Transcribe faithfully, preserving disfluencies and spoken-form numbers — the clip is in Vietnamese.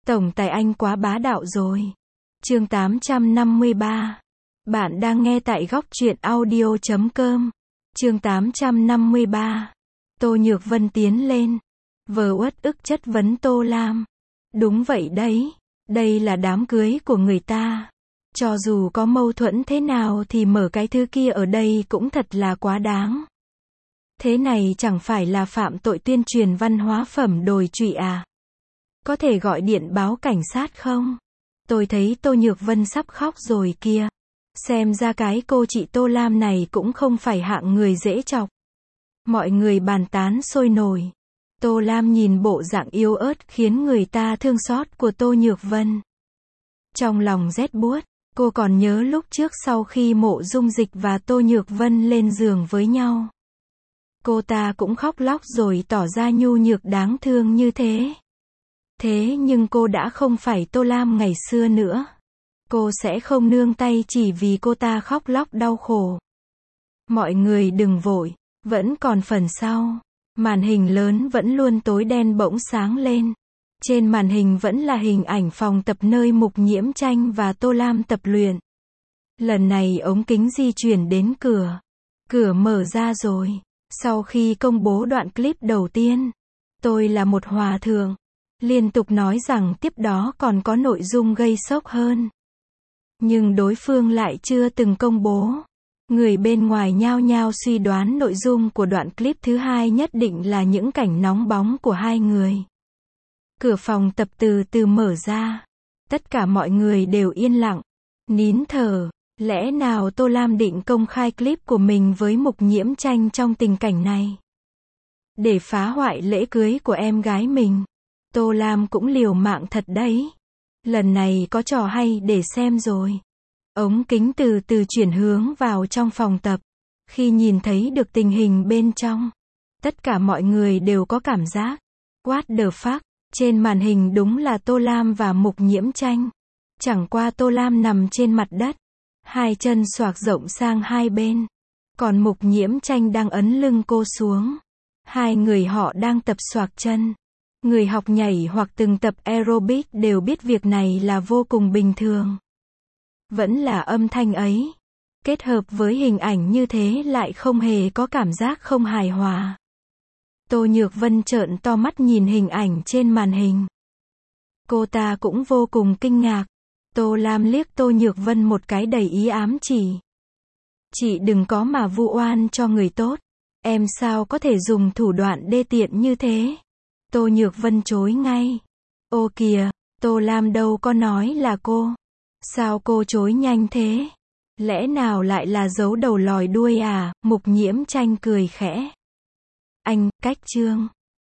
Tổng tài anh quá bá đạo rồi. Chương tám trăm năm mươi ba. Bạn đang nghe tại góc truyện audio chấm com. Chương tám trăm năm mươi ba. Tô Nhược Vân tiến lên. Vờ uất ức chất vấn Tô Lam. Đúng vậy đấy. Đây là đám cưới của người ta. Cho dù có mâu thuẫn thế nào thì mở cái thứ kia ở đây cũng thật là quá đáng. Thế này chẳng phải là phạm tội tuyên truyền văn hóa phẩm đồi trụy à? Có thể gọi điện báo cảnh sát không? Tôi thấy Tô Nhược Vân sắp khóc rồi kia. Xem ra cái cô chị Tô Lam này cũng không phải hạng người dễ chọc. Mọi người bàn tán sôi nổi. Tô Lam nhìn bộ dạng yếu ớt khiến người ta thương xót của Tô Nhược Vân. Trong lòng rét buốt, cô còn nhớ lúc trước sau khi Mộ Dung Dịch và Tô Nhược Vân lên giường với nhau. Cô ta cũng khóc lóc rồi tỏ ra nhu nhược đáng thương như thế. Thế nhưng cô đã không phải Tô Lam ngày xưa nữa. Cô sẽ không nương tay chỉ vì cô ta khóc lóc đau khổ. Mọi người đừng vội, vẫn còn phần sau. Màn hình lớn vẫn luôn tối đen bỗng sáng lên. Trên màn hình vẫn là hình ảnh phòng tập nơi Mục Nhiễm Tranh và Tô Lam tập luyện. Lần này ống kính di chuyển đến cửa. Cửa mở ra rồi. Sau khi công bố đoạn clip đầu tiên, tôi là một hòa thượng, liên tục nói rằng tiếp đó còn có nội dung gây sốc hơn. Nhưng đối phương lại chưa từng công bố. Người bên ngoài nhao nhao suy đoán nội dung của đoạn clip thứ hai nhất định là những cảnh nóng bóng của hai người. Cửa phòng tập từ từ mở ra. Tất cả mọi người đều yên lặng, nín thở. Lẽ nào Tô Lam định công khai clip của mình với Mục Nhiễm Tranh trong tình cảnh này? Để phá hoại lễ cưới của em gái mình. Tô Lam cũng liều mạng thật đấy. Lần này có trò hay để xem rồi. Ống kính từ từ chuyển hướng vào trong phòng tập. Khi nhìn thấy được tình hình bên trong, tất cả mọi người đều có cảm giác what the fuck. Trên màn hình đúng là Tô Lam và Mục Nhiễm Tranh. Chẳng qua Tô Lam nằm trên mặt đất, hai chân xoạc rộng sang hai bên. Còn Mục Nhiễm Tranh đang ấn lưng cô xuống. Hai người họ đang tập xoạc chân. Người học nhảy hoặc từng tập aerobic đều biết việc này là vô cùng bình thường. Vẫn là âm thanh ấy, kết hợp với hình ảnh như thế lại không hề có cảm giác không hài hòa. Tô Nhược Vân trợn to mắt nhìn hình ảnh trên màn hình. Cô ta cũng vô cùng kinh ngạc. Tô Lam liếc Tô Nhược Vân một cái đầy ý ám chỉ. Chị đừng có mà vu oan cho người tốt. Em sao có thể dùng thủ đoạn đê tiện như thế? Tô Nhược Vân chối ngay. Ô kìa, Tô Lam đâu có nói là cô. Sao cô chối nhanh thế? Lẽ nào lại là giấu đầu lòi đuôi à? Mục Nhiễm Tranh cười khẽ. Anh, cách chương.